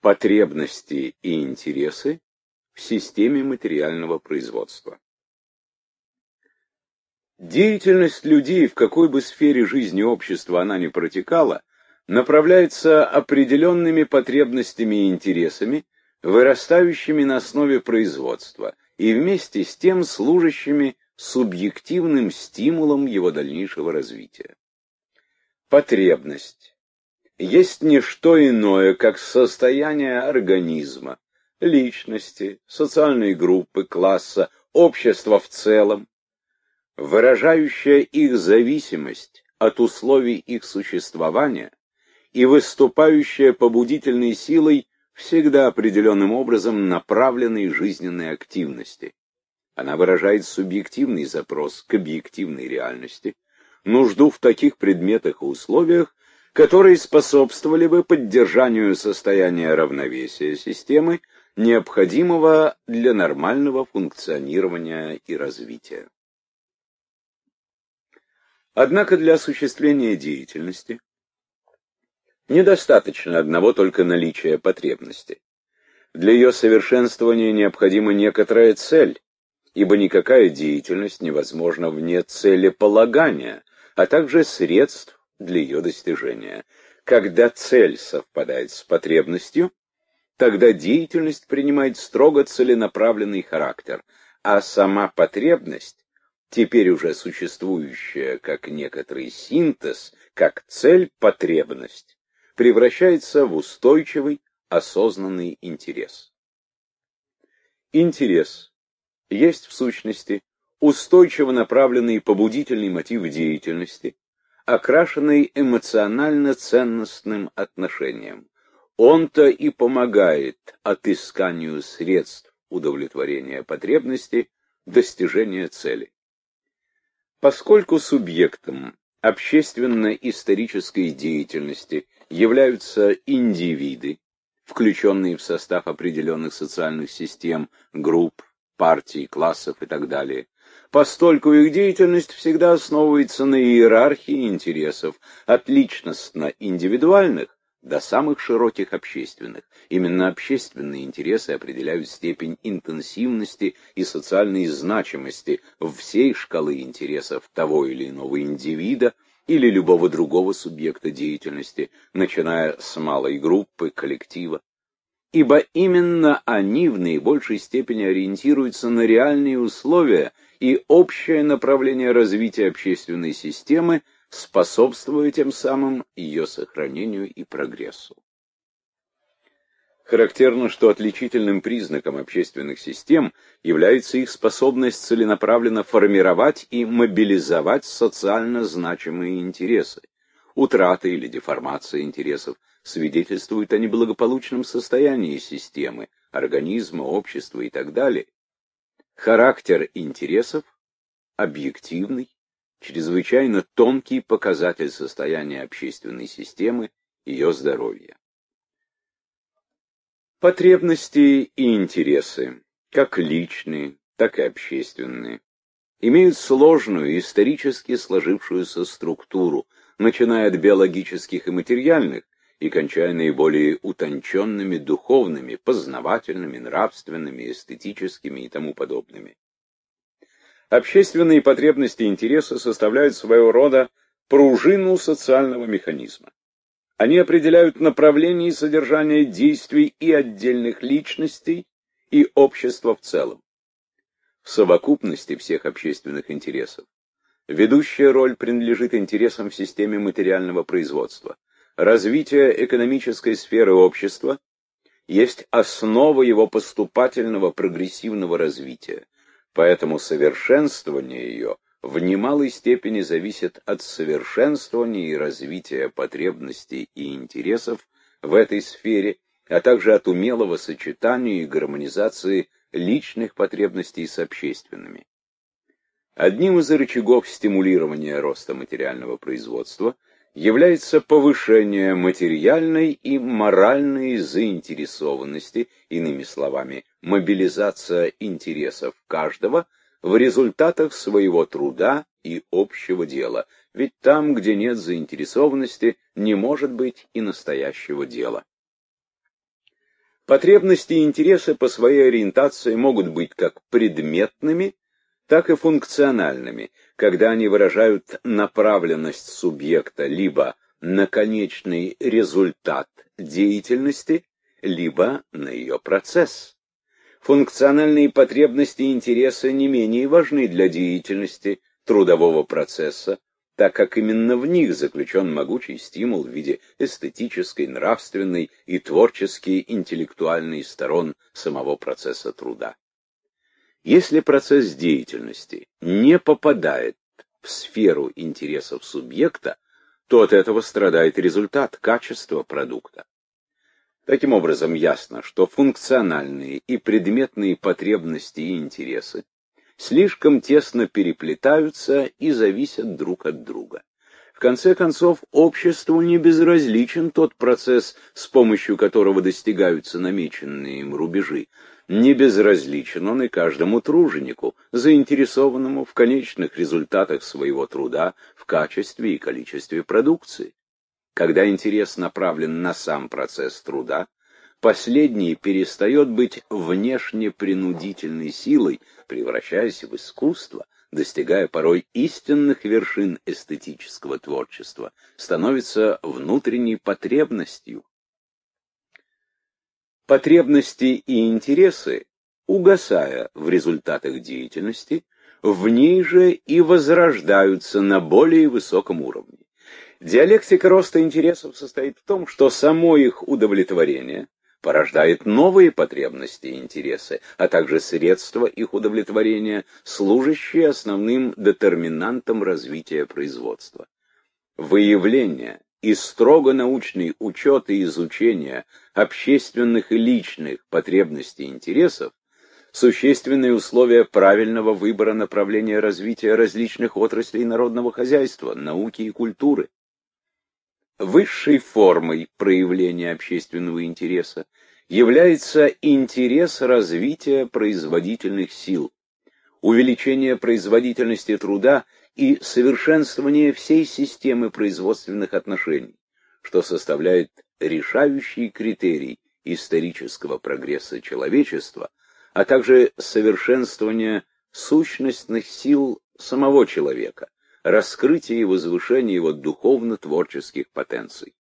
Потребности и интересы в системе материального производства. Деятельность людей, в какой бы сфере жизни общества она ни протекала, направляется определенными потребностями и интересами, вырастающими на основе производства, и вместе с тем служащими субъективным стимулом его дальнейшего развития. Потребность есть не что иное, как состояние организма, личности, социальной группы, класса, общества в целом, выражающее их зависимость от условий их существования и выступающая побудительной силой всегда определенным образом направленной жизненной активности. Она выражает субъективный запрос к объективной реальности, нужду в таких предметах и условиях, которые способствовали бы поддержанию состояния равновесия системы, необходимого для нормального функционирования и развития. Однако для осуществления деятельности недостаточно одного только наличия потребности. Для ее совершенствования необходима некоторая цель, ибо никакая деятельность невозможна вне целеполагания, а также средств для ее достижения. Когда цель совпадает с потребностью, тогда деятельность принимает строго целенаправленный характер, а сама потребность, теперь уже существующая как некоторый синтез, как цель-потребность, превращается в устойчивый, осознанный интерес. Интерес есть в сущности устойчиво направленный побудительный мотив деятельности, окрашенный эмоционально-ценностным отношением. Он-то и помогает отысканию средств удовлетворения потребности, достижения цели. Поскольку субъектом общественно-исторической деятельности являются индивиды, включенные в состав определенных социальных систем, групп, партий, классов и так далее, постольку их деятельность всегда основывается на иерархии интересов, от личностно-индивидуальных до самых широких общественных. Именно общественные интересы определяют степень интенсивности и социальной значимости всей шкалы интересов того или иного индивида или любого другого субъекта деятельности, начиная с малой группы, коллектива. Ибо именно они в наибольшей степени ориентируются на реальные условия и общее направление развития общественной системы, способствуя тем самым ее сохранению и прогрессу. Характерно, что отличительным признаком общественных систем является их способность целенаправленно формировать и мобилизовать социально значимые интересы. Утрата или деформация интересов свидетельствует о неблагополучном состоянии системы, организма, общества и так далее. Характер интересов объективный, чрезвычайно тонкий показатель состояния общественной системы, ее здоровья. Потребности и интересы, как личные, так и общественные, имеют сложную, исторически сложившуюся структуру, начиная от биологических и материальных, и кончая наиболее утонченными духовными, познавательными, нравственными, эстетическими и тому подобными. Общественные потребности и интересы составляют своего рода пружину социального механизма. Они определяют направление и содержание действий и отдельных личностей, и общества в целом. В совокупности всех общественных интересов ведущая роль принадлежит интересам в системе материального производства. Развитие экономической сферы общества есть основа его поступательного прогрессивного развития, поэтому совершенствование ее в немалой степени зависит от совершенствования и развития потребностей и интересов в этой сфере, а также от умелого сочетания и гармонизации личных потребностей с общественными. Одним из рычагов стимулирования роста материального производства является повышение материальной и моральной заинтересованности, иными словами, мобилизация интересов каждого в результатах своего труда и общего дела, ведь там, где нет заинтересованности, не может быть и настоящего дела. Потребности и интересы по своей ориентации могут быть как предметными, так и функциональными, когда они выражают направленность субъекта либо на конечный результат деятельности, либо на ее процесс. Функциональные потребности и интересы не менее важны для деятельности трудового процесса, так как именно в них заключен могучий стимул в виде эстетической, нравственной и творчески интеллектуальной сторон самого процесса труда. Если процесс деятельности не попадает в сферу интересов субъекта, то от этого страдает результат, качество продукта. Таким образом, ясно, что функциональные и предметные потребности и интересы слишком тесно переплетаются и зависят друг от друга. В конце концов, обществу не безразличен тот процесс, с помощью которого достигаются намеченные им рубежи. Не безразличен он и каждому труженику, заинтересованному в конечных результатах своего труда в качестве и количестве продукции. Когда интерес направлен на сам процесс труда, последний перестает быть внешне принудительной силой, превращаясь в искусство, достигая порой истинных вершин эстетического творчества, становится внутренней потребностью. Потребности и интересы, угасая в результатах деятельности, в ней же и возрождаются на более высоком уровне. Диалектика роста интересов состоит в том, что само их удовлетворение порождает новые потребности и интересы, а также средства их удовлетворения, служащие основным детерминантом развития производства. Выявление и строго научный учет и изучение общественных и личных потребностей и интересов – существенные условия правильного выбора направления развития различных отраслей народного хозяйства, науки и культуры. Высшей формой проявления общественного интереса является интерес развития производительных сил, увеличение производительности труда и совершенствование всей системы производственных отношений, что составляет решающий критерий исторического прогресса человечества, а также совершенствование сущностных сил самого человека, раскрытие и возвышение его духовно-творческих потенций.